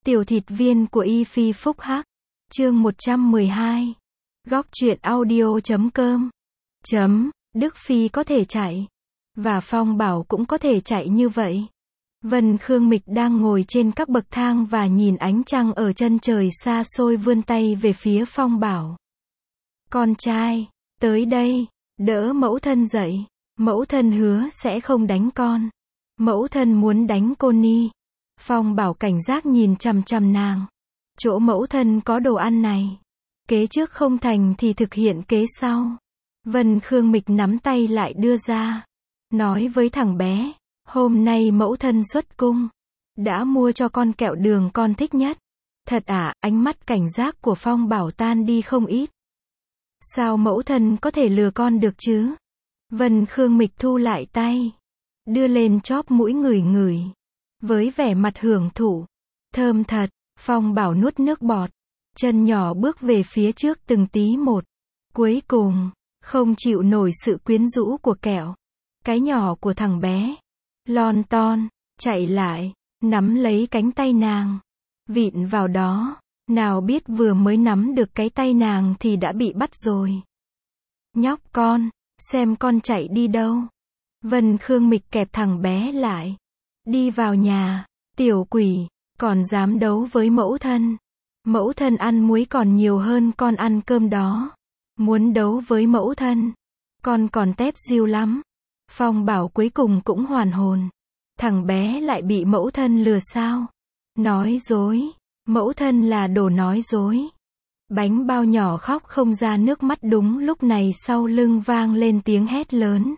Tiểu thịt viên của Y Phi Phúc Hắc. Chương 112. Góc truyện audio.com. Đức Phi có thể chạy. Và Phong Bảo cũng có thể chạy như vậy. Vân Khương Mịch đang ngồi trên các bậc thang và nhìn ánh trăng ở chân trời xa xôi vươn tay về phía Phong Bảo. Con trai, tới đây, đỡ mẫu thân dậy. Mẫu thân hứa sẽ không đánh con. Mẫu thân muốn đánh cô Ni. Phong Bảo cảnh giác nhìn chằm chằm nàng. Chỗ mẫu thân có đồ ăn này. Kế trước không thành thì thực hiện kế sau. Vân Khương Mịch nắm tay lại đưa ra. Nói với thằng bé. Hôm nay mẫu thân xuất cung. Đã mua cho con kẹo đường con thích nhất. Thật à, ánh mắt cảnh giác của Phong Bảo tan đi không ít. Sao mẫu thân có thể lừa con được chứ? Vân Khương Mịch thu lại tay. Đưa lên chóp mũi ngửi ngửi. Với vẻ mặt hưởng thụ. Thơm thật. Phong Bảo nuốt nước bọt. Chân nhỏ bước về phía trước từng tí một. Cuối cùng, không chịu nổi sự quyến rũ của kẹo. Cái nhỏ của thằng bé. Lon ton, chạy lại, nắm lấy cánh tay nàng. Vịn vào đó. Nào biết vừa mới nắm được cái tay nàng thì đã bị bắt rồi. Nhóc con, xem con chạy đi đâu. Vân Khương Mịch kẹp thằng bé lại. Đi vào nhà, tiểu quỷ, còn dám đấu với mẫu thân. Mẫu thân ăn muối còn nhiều hơn con ăn cơm đó. Muốn đấu với mẫu thân, con còn tép diêu lắm. Phong Bảo cuối cùng cũng hoàn hồn. Thằng bé lại bị mẫu thân lừa sao? Nói dối, mẫu thân là đồ nói dối. Bánh bao nhỏ khóc không ra nước mắt đúng lúc này sau lưng vang lên tiếng hét lớn.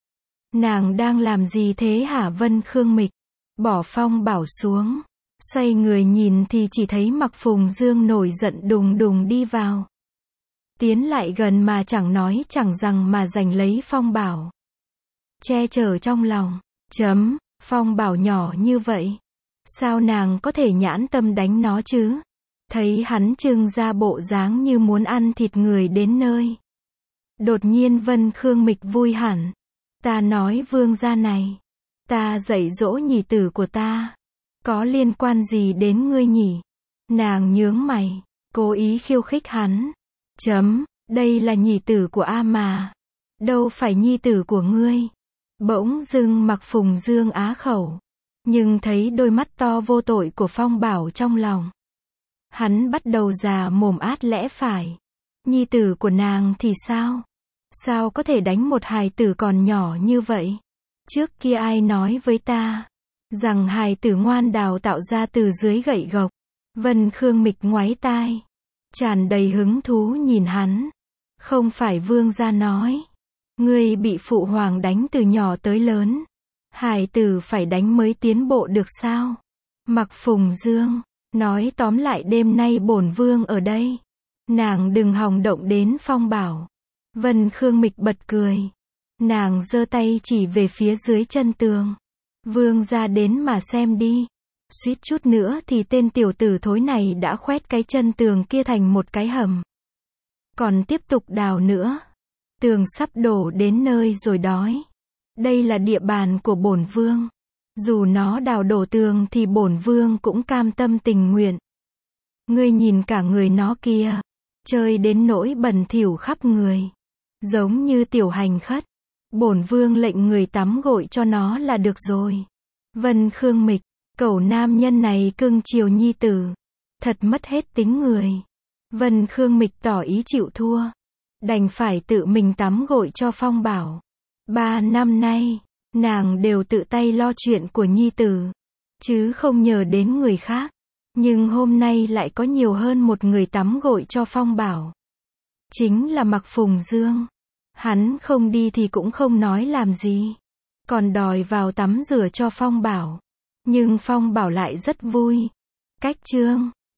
Nàng đang làm gì thế hả Vân Khương Mịch? Bỏ Phong Bảo xuống. Xoay người nhìn thì chỉ thấy Mặc Phùng Dương nổi giận đùng đùng đi vào. Tiến lại gần mà chẳng nói chẳng rằng mà giành lấy Phong Bảo. Che chở trong lòng. Phong Bảo nhỏ như vậy. Sao nàng có thể nhãn tâm đánh nó chứ? Thấy hắn trưng ra bộ dáng như muốn ăn thịt người đến nơi. Đột nhiên Vân Khương Mịch vui hẳn. Ta nói vương gia này. Ta dạy dỗ nhị tử của ta. Có liên quan gì đến ngươi nhỉ? Nàng nhướng mày. Cố ý khiêu khích hắn. Đây là nhị tử của A mà. Đâu phải nhi tử của ngươi. Bỗng dưng Mặc Phùng Dương á khẩu. Nhưng thấy đôi mắt to vô tội của Phong Bảo trong lòng. Hắn bắt đầu già mồm át lẽ phải. Nhi tử của nàng thì sao? Sao có thể đánh một hài tử còn nhỏ như vậy? Trước kia ai nói với ta rằng hài tử ngoan đào tạo ra từ dưới gậy gộc. Vân Khương Mịch ngoáy tai. Tràn đầy hứng thú nhìn hắn. Không phải vương gia nói. Ngươi bị phụ hoàng đánh từ nhỏ tới lớn. Hài tử phải đánh mới tiến bộ được sao? Mặc Phùng Dương. Nói tóm lại đêm nay bổn vương ở đây. Nàng đừng hòng động đến Phong Bảo. Vân Khương Mịch bật cười. Nàng giơ tay chỉ về phía dưới chân tường. Vương ra đến mà xem đi. Suýt chút nữa thì tên tiểu tử thối này đã khoét cái chân tường kia thành một cái hầm. Còn tiếp tục đào nữa. Tường sắp đổ đến nơi rồi đói. Đây là địa bàn của bổn vương. Dù nó đào đổ tường thì bổn vương cũng cam tâm tình nguyện. Ngươi nhìn cả người nó kia. Chơi đến nỗi bẩn thỉu khắp người. Giống như tiểu hành khất. Bổn vương lệnh người tắm gội cho nó là được rồi. Vân Khương Mịch. Cẩu nam nhân này cưng chiều nhi tử. Thật mất hết tính người. Vân Khương Mịch tỏ ý chịu thua. Đành phải tự mình tắm gội cho Phong Bảo. 3 năm nay, nàng đều tự tay lo chuyện của nhi tử. Chứ không nhờ đến người khác. Nhưng hôm nay lại có nhiều hơn một người tắm gội cho Phong Bảo. Chính là Mặc Phùng Dương. Hắn không đi thì cũng không nói làm gì. Còn đòi vào tắm rửa cho Phong Bảo. Nhưng Phong Bảo lại rất vui. Cách chương